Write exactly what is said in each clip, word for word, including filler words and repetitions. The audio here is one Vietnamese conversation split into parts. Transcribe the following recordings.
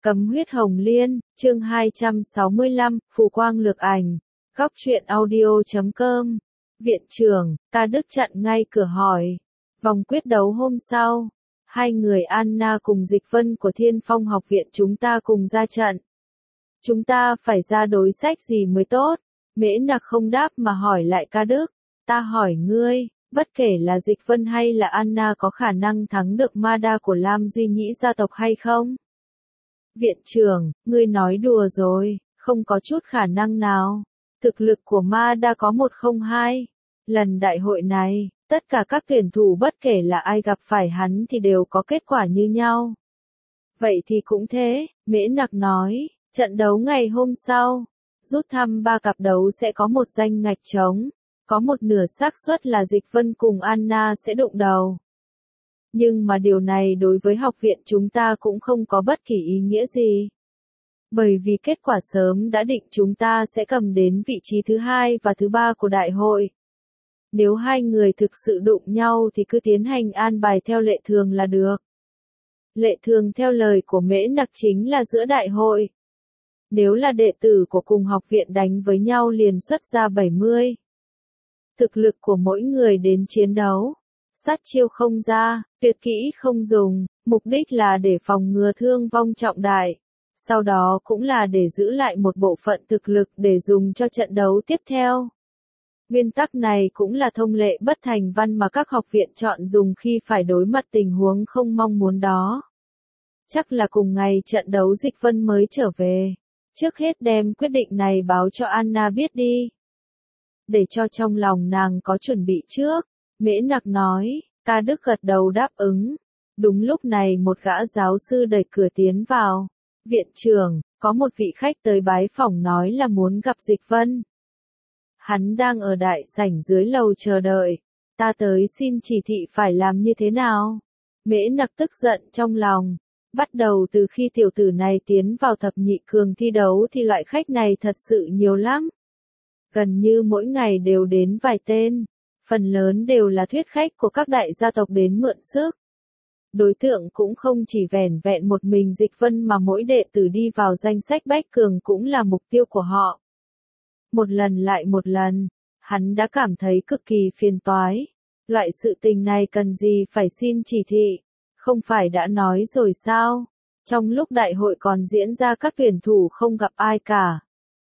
Cấm huyết hồng liên, chương hai trăm sáu mươi lăm, Phù quang lược ảnh. Góc truyện audio chấm com. Viện trưởng, ca đức chặn ngay cửa hỏi. Vòng quyết đấu hôm sau, hai người Anna cùng Dịch Vân của Thiên Phong học viện chúng ta cùng ra trận. Chúng ta phải ra đối sách gì mới tốt? Mễ Nặc không đáp mà hỏi lại ca đức. Ta hỏi ngươi, bất kể là Dịch Vân hay là Anna có khả năng thắng được ma đa của Lam Duy Nhĩ gia tộc hay không? Viện trưởng, ngươi nói đùa rồi, không có chút khả năng nào. Thực lực của ma đa có một không hai. Lần đại hội này, tất cả các tuyển thủ bất kể là ai gặp phải hắn thì đều có kết quả như nhau. Vậy thì cũng thế, Mễ Nặc nói, trận đấu ngày hôm sau, rút thăm ba cặp đấu sẽ có một danh ngạch trống, có một nửa xác suất là Dịch Vân cùng Anna sẽ đụng đầu. Nhưng mà điều này đối với học viện chúng ta cũng không có bất kỳ ý nghĩa gì. Bởi vì kết quả sớm đã định chúng ta sẽ cầm đến vị trí thứ hai và thứ ba của đại hội. Nếu hai người thực sự đụng nhau thì cứ tiến hành an bài theo lệ thường là được. Lệ thường theo lời của Mễ Nặc chính là giữa đại hội. Nếu là đệ tử của cùng học viện đánh với nhau liền xuất ra bảy mươi. Thực lực của mỗi người đến chiến đấu. Sát chiêu không ra, tuyệt kỹ không dùng, mục đích là để phòng ngừa thương vong trọng đại. Sau đó cũng là để giữ lại một bộ phận thực lực để dùng cho trận đấu tiếp theo. Nguyên tắc này cũng là thông lệ bất thành văn mà các học viện chọn dùng khi phải đối mặt tình huống không mong muốn đó. Chắc là cùng ngày trận đấu Dịch Vân mới trở về. Trước hết đem quyết định này báo cho Anna biết đi. Để cho trong lòng nàng có chuẩn bị trước. Mễ Nặc nói, ca đức gật đầu đáp ứng. Đúng lúc này một gã giáo sư đẩy cửa tiến vào. Viện trưởng, có một vị khách tới bái phỏng nói là muốn gặp Dịch Vân. Hắn đang ở đại sảnh dưới lầu chờ đợi. Ta tới xin chỉ thị phải làm như thế nào? Mễ Nặc tức giận trong lòng. Bắt đầu từ khi tiểu tử này tiến vào thập nhị cường thi đấu thì loại khách này thật sự nhiều lắm. Gần như mỗi ngày đều đến vài tên. Phần lớn đều là thuyết khách của các đại gia tộc đến mượn sức. Đối tượng cũng không chỉ vẻn vẹn một mình Dịch Vân mà mỗi đệ tử đi vào danh sách bách cường cũng là mục tiêu của họ. Một lần lại một lần, hắn đã cảm thấy cực kỳ phiền toái. Loại sự tình này cần gì phải xin chỉ thị, không phải đã nói rồi sao? Trong lúc đại hội còn diễn ra các tuyển thủ không gặp ai cả.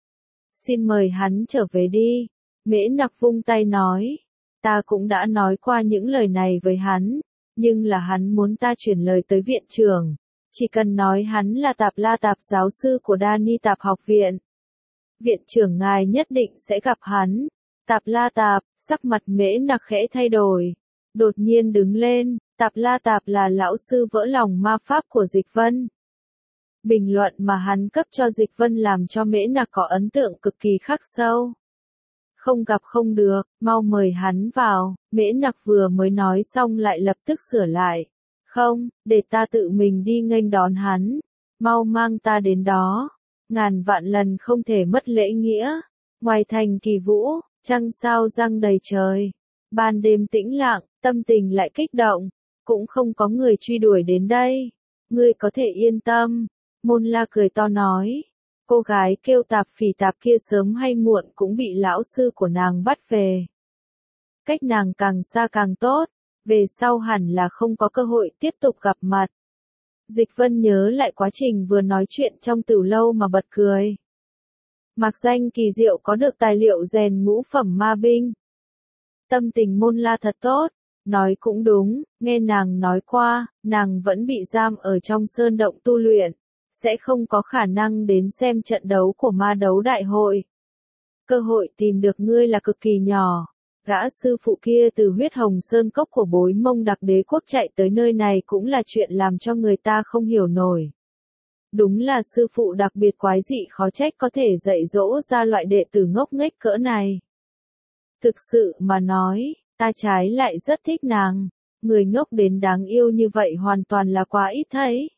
Xin mời hắn trở về đi. Mễ Nặc vung tay nói. Ta cũng đã nói qua những lời này với hắn, nhưng là hắn muốn ta chuyển lời tới viện trưởng. Chỉ cần nói hắn là Tạp La Tạp giáo sư của Đa Ni Tạp học viện. Viện trưởng ngài nhất định sẽ gặp hắn. Tạp La Tạp, sắc mặt Mễ Nặc khẽ thay đổi. Đột nhiên đứng lên, Tạp La Tạp là lão sư vỡ lòng ma pháp của Dịch Vân. Bình luận mà hắn cấp cho Dịch Vân làm cho Mễ Nặc có ấn tượng cực kỳ khắc sâu. Không gặp không được, mau mời hắn vào. Mễ Nặc vừa mới nói xong lại lập tức sửa lại. Không, để ta tự mình đi nghênh đón hắn. Mau mang ta đến đó. Ngàn vạn lần không thể mất lễ nghĩa. Ngoài thành Kỳ Vũ, trăng sao răng đầy trời. Ban đêm tĩnh lặng, tâm tình lại kích động. Cũng không có người truy đuổi đến đây. Ngươi có thể yên tâm. Môn La cười to nói. Cô gái kêu Tạp Phỉ Tạp kia sớm hay muộn cũng bị lão sư của nàng bắt về. Cách nàng càng xa càng tốt, về sau hẳn là không có cơ hội tiếp tục gặp mặt. Dịch Vân nhớ lại quá trình vừa nói chuyện trong tử lâu mà bật cười. Mặc danh kỳ diệu có được tài liệu rèn ngũ phẩm ma binh. Tâm tình Môn La thật tốt, nói cũng đúng, nghe nàng nói qua, nàng vẫn bị giam ở trong sơn động tu luyện. Sẽ không có khả năng đến xem trận đấu của ma đấu đại hội. Cơ hội tìm được ngươi là cực kỳ nhỏ. Gã sư phụ kia từ huyết hồng sơn cốc của bối Mông Đặc đế quốc chạy tới nơi này cũng là chuyện làm cho người ta không hiểu nổi. Đúng là sư phụ đặc biệt quái dị khó trách có thể dạy dỗ ra loại đệ tử ngốc nghếch cỡ này. Thực sự mà nói, ta trái lại rất thích nàng. Người ngốc đến đáng yêu như vậy hoàn toàn là quá ít thấy.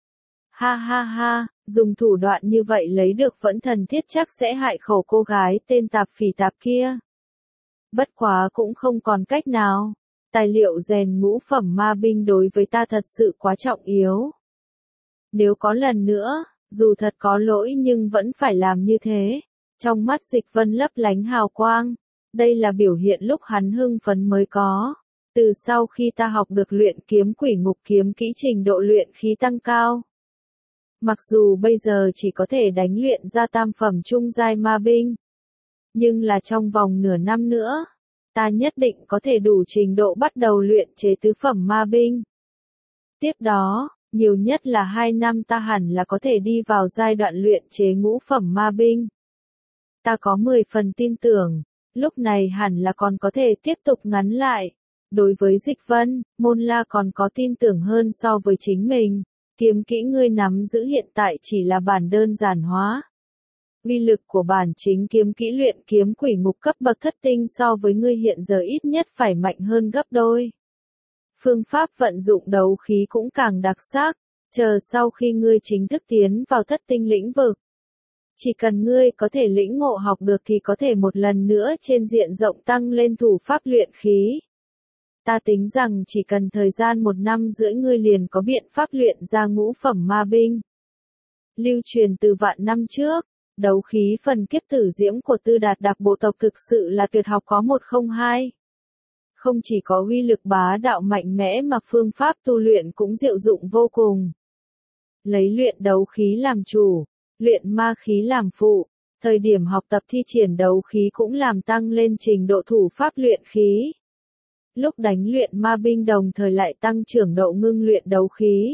Ha ha ha, dùng thủ đoạn như vậy lấy được vẫn thần thiết chắc sẽ hại khẩu cô gái tên Tạp Phỉ Tạp kia. Bất quá cũng không còn cách nào. Tài liệu rèn ngũ phẩm ma binh đối với ta thật sự quá trọng yếu. Nếu có lần nữa, dù thật có lỗi nhưng vẫn phải làm như thế. Trong mắt Dịch Vân lấp lánh hào quang. Đây là biểu hiện lúc hắn hưng phấn mới có. Từ sau khi ta học được luyện kiếm quỷ ngục kiếm kỹ trình độ luyện khí tăng cao. Mặc dù bây giờ chỉ có thể đánh luyện ra tam phẩm trung giai ma binh. Nhưng là trong vòng nửa năm nữa, ta nhất định có thể đủ trình độ bắt đầu luyện chế tứ phẩm ma binh. Tiếp đó, nhiều nhất là hai năm ta hẳn là có thể đi vào giai đoạn luyện chế ngũ phẩm ma binh. Ta có mười phần tin tưởng, lúc này hẳn là còn có thể tiếp tục ngắn lại. Đối với Dịch Vân, Môn La còn có tin tưởng hơn so với chính mình. Kiếm kỹ ngươi nắm giữ hiện tại chỉ là bản đơn giản hóa. Uy lực của bản chính kiếm kỹ luyện kiếm quỷ ngục cấp bậc thất tinh so với ngươi hiện giờ ít nhất phải mạnh hơn gấp đôi. Phương pháp vận dụng đấu khí cũng càng đặc sắc, chờ sau khi ngươi chính thức tiến vào thất tinh lĩnh vực. Chỉ cần ngươi có thể lĩnh ngộ học được thì có thể một lần nữa trên diện rộng tăng lên thủ pháp luyện khí. Ta tính rằng chỉ cần thời gian một năm rưỡi ngươi liền có biện pháp luyện ra ngũ phẩm ma binh. Lưu truyền từ vạn năm trước, đấu khí phần kiếp tử diễm của Tư Đạt Đạc bộ tộc thực sự là tuyệt học có một không hai. Không chỉ có uy lực bá đạo mạnh mẽ mà phương pháp tu luyện cũng diệu dụng vô cùng. Lấy luyện đấu khí làm chủ, luyện ma khí làm phụ, thời điểm học tập thi triển đấu khí cũng làm tăng lên trình độ thủ pháp luyện khí. Lúc đánh luyện ma binh đồng thời lại tăng trưởng độ ngưng luyện đấu khí.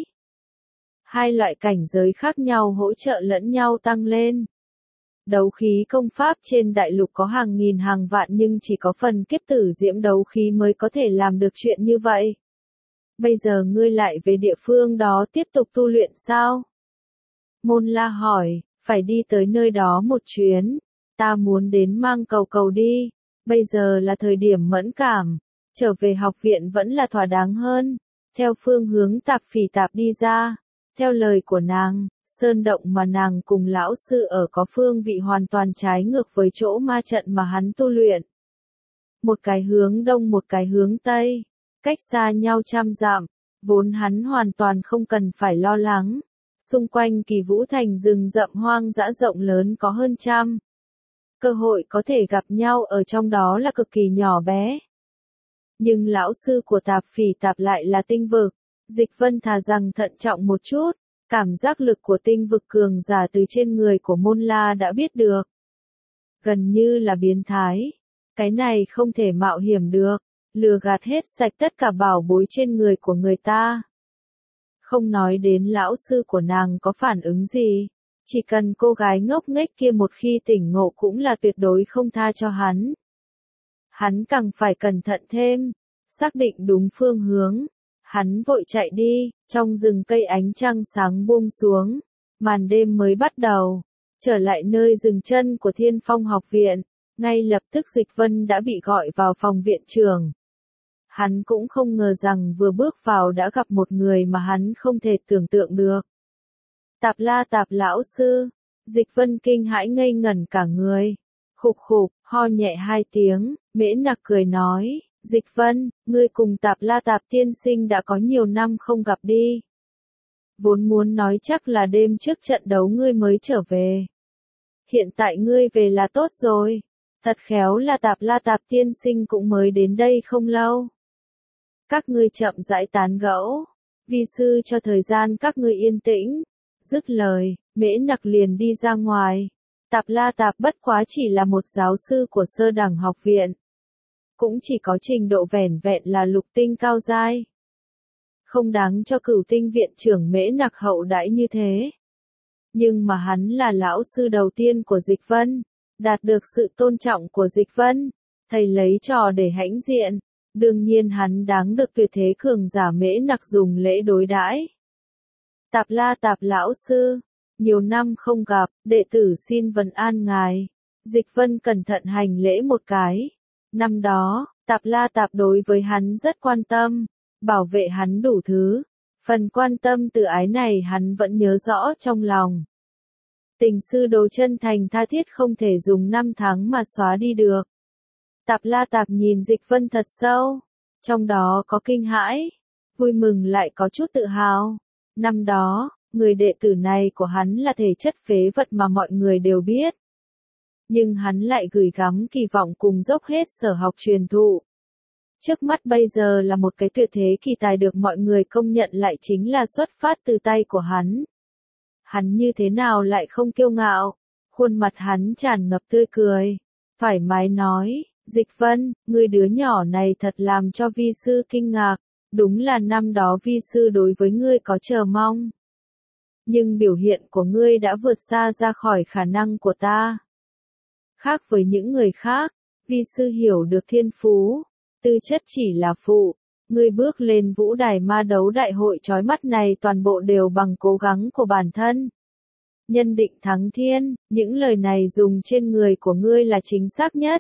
Hai loại cảnh giới khác nhau hỗ trợ lẫn nhau tăng lên. Đấu khí công pháp trên đại lục có hàng nghìn hàng vạn nhưng chỉ có phần kiếp tử diễm đấu khí mới có thể làm được chuyện như vậy. Bây giờ ngươi lại về địa phương đó tiếp tục tu luyện sao? Môn La hỏi, phải đi tới nơi đó một chuyến. Ta muốn đến Mang Cầu Cầu đi. Bây giờ là thời điểm mẫn cảm. Trở về học viện vẫn là thỏa đáng hơn. Theo phương hướng Tạp Phỉ Tạp đi ra. Theo lời của nàng, sơn động mà nàng cùng lão sư ở có phương vị hoàn toàn trái ngược với chỗ ma trận mà hắn tu luyện. Một cái hướng đông một cái hướng tây, cách xa nhau trăm dặm, vốn hắn hoàn toàn không cần phải lo lắng. Xung quanh Kỳ Vũ Thành rừng rậm hoang dã rộng lớn có hơn trăm. Cơ hội có thể gặp nhau ở trong đó là cực kỳ nhỏ bé. Nhưng lão sư của Tạp Phỉ Tạp lại là tinh vực. Dịch Vân thà rằng thận trọng một chút, cảm giác lực của tinh vực cường giả từ trên người của Môn La đã biết được. Gần như là biến thái. Cái này không thể mạo hiểm được, lừa gạt hết sạch tất cả bảo bối trên người của người ta. Không nói đến lão sư của nàng có phản ứng gì, chỉ cần cô gái ngốc nghếch kia một khi tỉnh ngộ cũng là tuyệt đối không tha cho hắn. Hắn càng phải cẩn thận thêm, xác định đúng phương hướng. Hắn vội chạy đi, trong rừng cây ánh trăng sáng buông xuống, màn đêm mới bắt đầu, trở lại nơi dừng chân của Thiên Phong học viện, ngay lập tức Dịch Vân đã bị gọi vào phòng viện trưởng. Hắn cũng không ngờ rằng vừa bước vào đã gặp một người mà hắn không thể tưởng tượng được. Tạp La Tạp lão sư, Dịch Vân kinh hãi ngây ngẩn cả người, khục khục, ho nhẹ hai tiếng, Mễ Nặc cười nói. Dịch Vân, ngươi cùng Tạp La Tạp tiên sinh đã có nhiều năm không gặp đi. Vốn muốn nói chắc là đêm trước trận đấu ngươi mới trở về. Hiện tại ngươi về là tốt rồi. Thật khéo là Tạp La Tạp tiên sinh cũng mới đến đây không lâu. Các ngươi chậm rãi tán gẫu. Vi sư cho thời gian các ngươi yên tĩnh. Dứt lời, Mễ Nặc liền đi ra ngoài. Tạp La Tạp bất quá chỉ là một giáo sư của sơ đẳng học viện. Cũng chỉ có trình độ vẻn vẹn là lục tinh cao giai. Không đáng cho Cửu Tinh viện trưởng Mễ Nặc hậu đãi như thế. Nhưng mà hắn là lão sư đầu tiên của Dịch Vân, đạt được sự tôn trọng của Dịch Vân, thầy lấy trò để hãnh diện, đương nhiên hắn đáng được tuyệt thế cường giả Mễ Nặc dùng lễ đối đãi. Tạp La Tạp lão sư, nhiều năm không gặp, đệ tử xin vấn an ngài. Dịch Vân cẩn thận hành lễ một cái. Năm đó, Tạp La Tạp đối với hắn rất quan tâm, bảo vệ hắn đủ thứ. Phần quan tâm từ ái này hắn vẫn nhớ rõ trong lòng. Tình sư đồ chân thành tha thiết không thể dùng năm tháng mà xóa đi được. Tạp La Tạp nhìn Dịch Vân thật sâu, trong đó có kinh hãi, vui mừng lại có chút tự hào. Năm đó, người đệ tử này của hắn là thể chất phế vật mà mọi người đều biết. Nhưng hắn lại gửi gắm kỳ vọng cùng dốc hết sở học truyền thụ. Trước mắt bây giờ là một cái tuyệt thế kỳ tài được mọi người công nhận lại chính là xuất phát từ tay của hắn. Hắn như thế nào lại không kiêu ngạo, khuôn mặt hắn tràn ngập tươi cười, thoải mái nói, Dịch Vân, ngươi đứa nhỏ này thật làm cho vi sư kinh ngạc, đúng là năm đó vi sư đối với ngươi có chờ mong. Nhưng biểu hiện của ngươi đã vượt xa ra khỏi khả năng của ta. Khác với những người khác, vi sư hiểu được thiên phú, tư chất chỉ là phụ, ngươi bước lên vũ đài ma đấu đại hội chói mắt này toàn bộ đều bằng cố gắng của bản thân. Nhân định thắng thiên, những lời này dùng trên người của ngươi là chính xác nhất.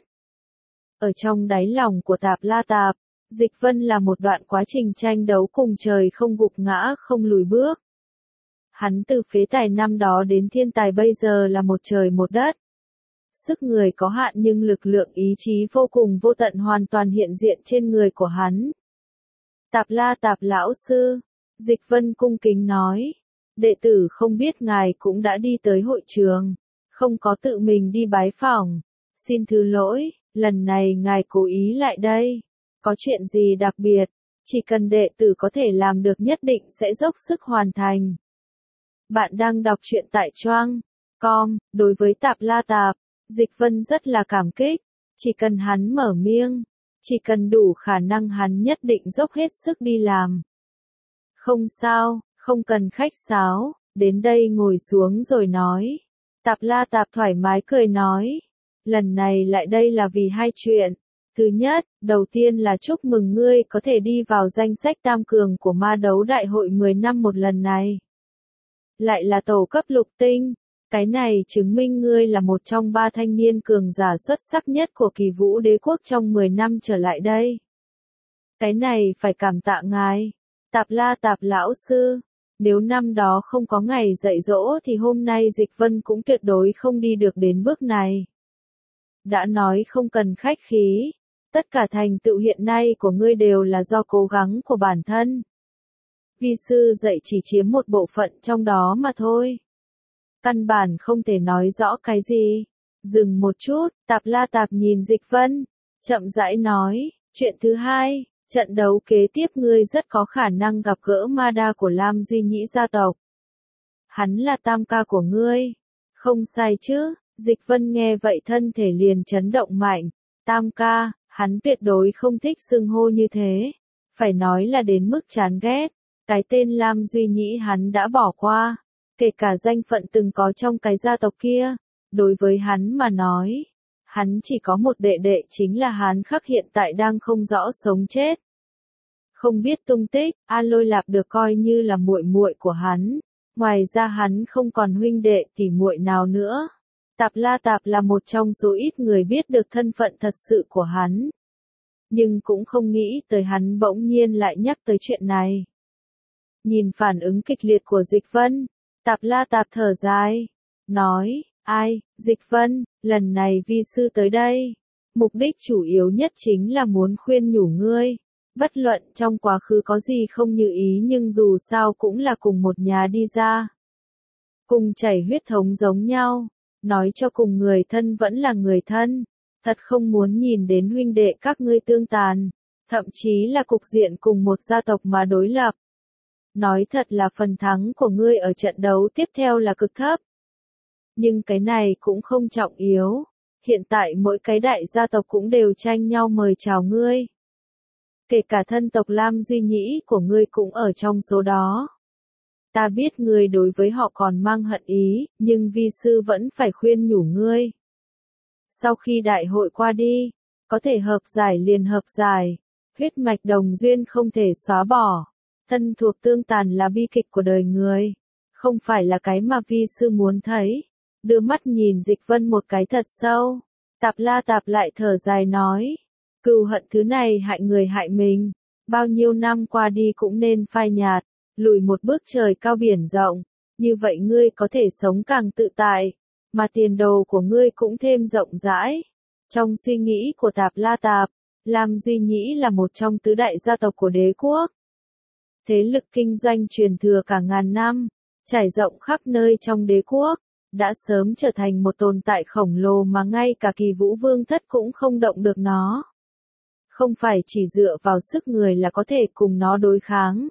Ở trong đáy lòng của Tạp La Tạp, Dịch Vân là một đoạn quá trình tranh đấu cùng trời không gục ngã không lùi bước. Hắn từ phế tài năm đó đến thiên tài bây giờ là một trời một đất. Sức người có hạn nhưng lực lượng ý chí vô cùng vô tận hoàn toàn hiện diện trên người của hắn. Tạp La Tạp lão sư, Dịch Vân cung kính nói, đệ tử không biết ngài cũng đã đi tới hội trường, không có tự mình đi bái phỏng, xin thứ lỗi, lần này ngài cố ý lại đây, có chuyện gì đặc biệt, chỉ cần đệ tử có thể làm được nhất định sẽ dốc sức hoàn thành. Bạn đang đọc truyện tại choang chấm com, đối với Tạp La Tạp, Dịch Vân rất là cảm kích, chỉ cần hắn mở miệng, chỉ cần đủ khả năng hắn nhất định dốc hết sức đi làm. Không sao, không cần khách sáo, đến đây ngồi xuống rồi nói. Tạp La Tạp thoải mái cười nói, lần này lại đây là vì hai chuyện. Thứ nhất, đầu tiên là chúc mừng ngươi có thể đi vào danh sách tam cường của ma đấu đại hội mười năm một lần này. Lại là tổ cấp lục tinh. Cái này chứng minh ngươi là một trong ba thanh niên cường giả xuất sắc nhất của Kỳ Vũ Đế quốc trong mười năm trở lại đây. Cái này phải cảm tạ ngài, Tạp La Tạp lão sư. Nếu năm đó không có ngày dạy dỗ thì hôm nay Dịch Vân cũng tuyệt đối không đi được đến bước này. Đã nói không cần khách khí, tất cả thành tựu hiện nay của ngươi đều là do cố gắng của bản thân. Vi sư dạy chỉ chiếm một bộ phận trong đó mà thôi. Căn bản không thể nói rõ cái gì. Dừng một chút, Tạp La Tạp nhìn Dịch Vân, chậm rãi nói, chuyện thứ hai, trận đấu kế tiếp ngươi rất có khả năng gặp gỡ ma đa của Lam Duy Nhĩ gia tộc. Hắn là tam ca của ngươi. Không sai chứ, Dịch Vân nghe vậy thân thể liền chấn động mạnh. Tam ca, hắn tuyệt đối không thích xưng hô như thế. Phải nói là đến mức chán ghét. Cái tên Lam Duy Nhĩ hắn đã bỏ qua. Kể cả danh phận từng có trong cái gia tộc kia, đối với hắn mà nói, hắn chỉ có một đệ đệ chính là Hán Khắc hiện tại đang không rõ sống chết. Không biết tung tích, An Lôi Lạp được coi như là muội muội của hắn, ngoài ra hắn không còn huynh đệ tỷ muội nào nữa. Tạp La Tạp là một trong số ít người biết được thân phận thật sự của hắn. Nhưng cũng không nghĩ tới hắn bỗng nhiên lại nhắc tới chuyện này. Nhìn phản ứng kịch liệt của Dịch Vân, Tạp La Tạp thở dài, nói, ai, Dịch Vân, lần này vi sư tới đây, mục đích chủ yếu nhất chính là muốn khuyên nhủ ngươi, bất luận trong quá khứ có gì không như ý nhưng dù sao cũng là cùng một nhà đi ra. Cùng chảy huyết thống giống nhau, nói cho cùng người thân vẫn là người thân, thật không muốn nhìn đến huynh đệ các ngươi tương tàn, thậm chí là cục diện cùng một gia tộc mà đối lập. Nói thật là phần thắng của ngươi ở trận đấu tiếp theo là cực thấp. Nhưng cái này cũng không trọng yếu. Hiện tại mỗi cái đại gia tộc cũng đều tranh nhau mời chào ngươi. Kể cả thân tộc Lam Duy Nhĩ của ngươi cũng ở trong số đó. Ta biết ngươi đối với họ còn mang hận ý, nhưng vi sư vẫn phải khuyên nhủ ngươi. Sau khi đại hội qua đi, có thể hợp giải liền hợp giải. Huyết mạch đồng duyên không thể xóa bỏ. Thân thuộc tương tàn là bi kịch của đời người, không phải là cái mà vi sư muốn thấy. Đưa mắt nhìn Dịch Vân một cái thật sâu, Tạp La Tạp lại thở dài nói, cừu hận thứ này hại người hại mình, bao nhiêu năm qua đi cũng nên phai nhạt, lùi một bước trời cao biển rộng, như vậy ngươi có thể sống càng tự tại, mà tiền đồ của ngươi cũng thêm rộng rãi. Trong suy nghĩ của Tạp La Tạp, Lam Duy Nhĩ là một trong tứ đại gia tộc của đế quốc. Thế lực kinh doanh truyền thừa cả ngàn năm, trải rộng khắp nơi trong đế quốc, đã sớm trở thành một tồn tại khổng lồ mà ngay cả Kỳ Vũ Vương thất cũng không động được nó. Không phải chỉ dựa vào sức người là có thể cùng nó đối kháng.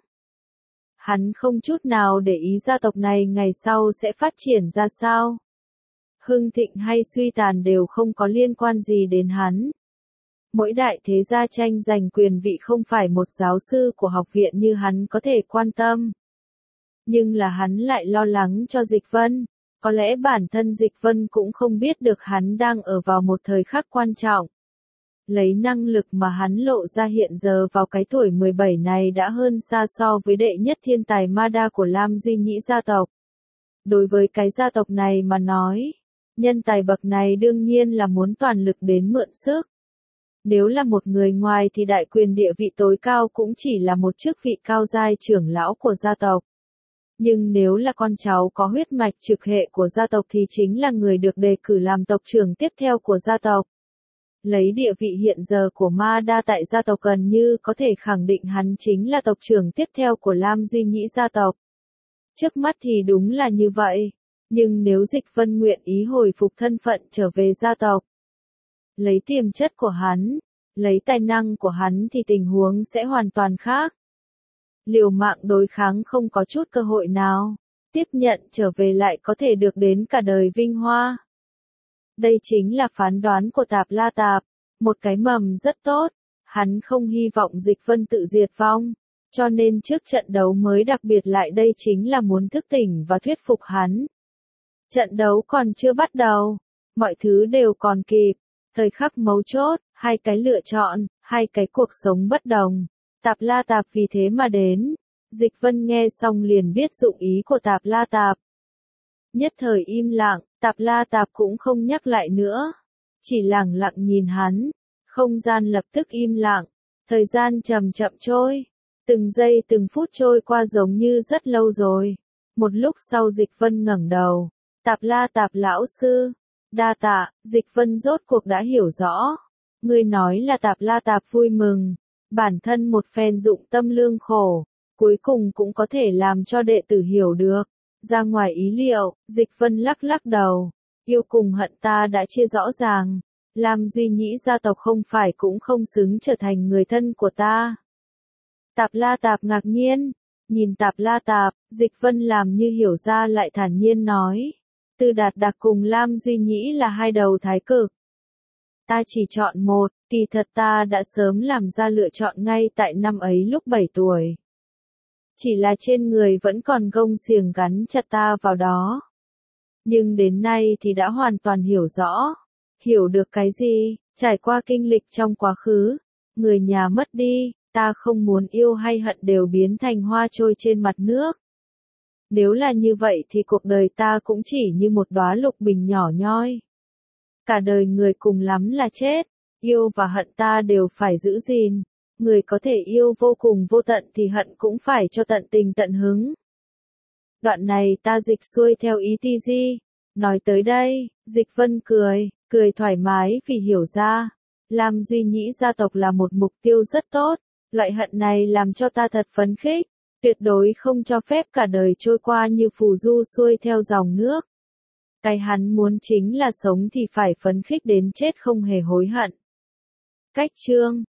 Hắn không chút nào để ý gia tộc này ngày sau sẽ phát triển ra sao. Hưng thịnh hay suy tàn đều không có liên quan gì đến hắn. Mỗi đại thế gia tranh giành quyền vị không phải một giáo sư của học viện như hắn có thể quan tâm. Nhưng là hắn lại lo lắng cho Dịch Vân. Có lẽ bản thân Dịch Vân cũng không biết được hắn đang ở vào một thời khắc quan trọng. Lấy năng lực mà hắn lộ ra hiện giờ vào cái tuổi mười bảy này đã hơn xa so với đệ nhất thiên tài ma đa của Lam Duy Nhĩ gia tộc. Đối với cái gia tộc này mà nói, nhân tài bậc này đương nhiên là muốn toàn lực đến mượn sức. Nếu là một người ngoài thì đại quyền địa vị tối cao cũng chỉ là một chức vị cao giai trưởng lão của gia tộc. Nhưng nếu là con cháu có huyết mạch trực hệ của gia tộc thì chính là người được đề cử làm tộc trưởng tiếp theo của gia tộc. Lấy địa vị hiện giờ của Ma Đa tại gia tộc gần như có thể khẳng định hắn chính là tộc trưởng tiếp theo của Lam Duy Nhĩ gia tộc. Trước mắt thì đúng là như vậy, nhưng nếu Dịch Vân nguyện ý hồi phục thân phận trở về gia tộc, lấy tiềm chất của hắn, lấy tài năng của hắn thì tình huống sẽ hoàn toàn khác. Liều mạng đối kháng không có chút cơ hội nào, tiếp nhận trở về lại có thể được đến cả đời vinh hoa. Đây chính là phán đoán của Tạp La Tạp, một cái mầm rất tốt, hắn không hy vọng Dịch Vân tự diệt vong, cho nên trước trận đấu mới đặc biệt lại đây chính là muốn thức tỉnh và thuyết phục hắn. Trận đấu còn chưa bắt đầu, mọi thứ đều còn kịp, thời khắc mấu chốt, hai cái lựa chọn, hai cái cuộc sống bất đồng. Tạp La Tạp vì thế mà đến. Dịch Vân nghe xong liền biết dụng ý của Tạp La Tạp. Nhất thời im lặng, Tạp La Tạp cũng không nhắc lại nữa. Chỉ lặng lặng nhìn hắn. Không gian lập tức im lặng. Thời gian chậm chậm trôi. Từng giây từng phút trôi qua giống như rất lâu rồi. Một lúc sau Dịch Vân ngẩng đầu. Tạp La Tạp lão sư. Đa tạ, Dịch Vân rốt cuộc đã hiểu rõ. Ngươi nói là Tạp La Tạp vui mừng. Bản thân một phen dụng tâm lương khổ, cuối cùng cũng có thể làm cho đệ tử hiểu được. Ra ngoài ý liệu, Dịch Vân lắc lắc đầu. Yêu cùng hận ta đã chia rõ ràng. Lam Duy Nhĩ gia tộc không phải cũng không xứng trở thành người thân của ta. Tạp La Tạp ngạc nhiên. Nhìn Tạp La Tạp, Dịch Vân làm như hiểu ra lại thản nhiên nói. Tư Đạt Đạc cùng Lam Duy Nhĩ là hai đầu thái cực. Ta chỉ chọn một, kỳ thật ta đã sớm làm ra lựa chọn ngay tại năm ấy lúc bảy tuổi. Chỉ là trên người vẫn còn gông xiềng gắn chặt ta vào đó. Nhưng đến nay thì đã hoàn toàn hiểu rõ. Hiểu được cái gì, trải qua kinh lịch trong quá khứ. Người nhà mất đi, ta không muốn yêu hay hận đều biến thành hoa trôi trên mặt nước. Nếu là như vậy thì cuộc đời ta cũng chỉ như một đóa lục bình nhỏ nhoi. Cả đời người cùng lắm là chết, yêu và hận ta đều phải giữ gìn. Người có thể yêu vô cùng vô tận thì hận cũng phải cho tận tình tận hứng. Đoạn này ta dịch xuôi theo ý ti di. Nói tới đây, Dịch Vân cười, cười thoải mái vì hiểu ra. Lam Duy Nhĩ gia tộc là một mục tiêu rất tốt, loại hận này làm cho ta thật phấn khích. Tuyệt đối không cho phép cả đời trôi qua như phù du xuôi theo dòng nước. Cái hắn muốn chính là sống thì phải phấn khích đến chết không hề hối hận. Cách chương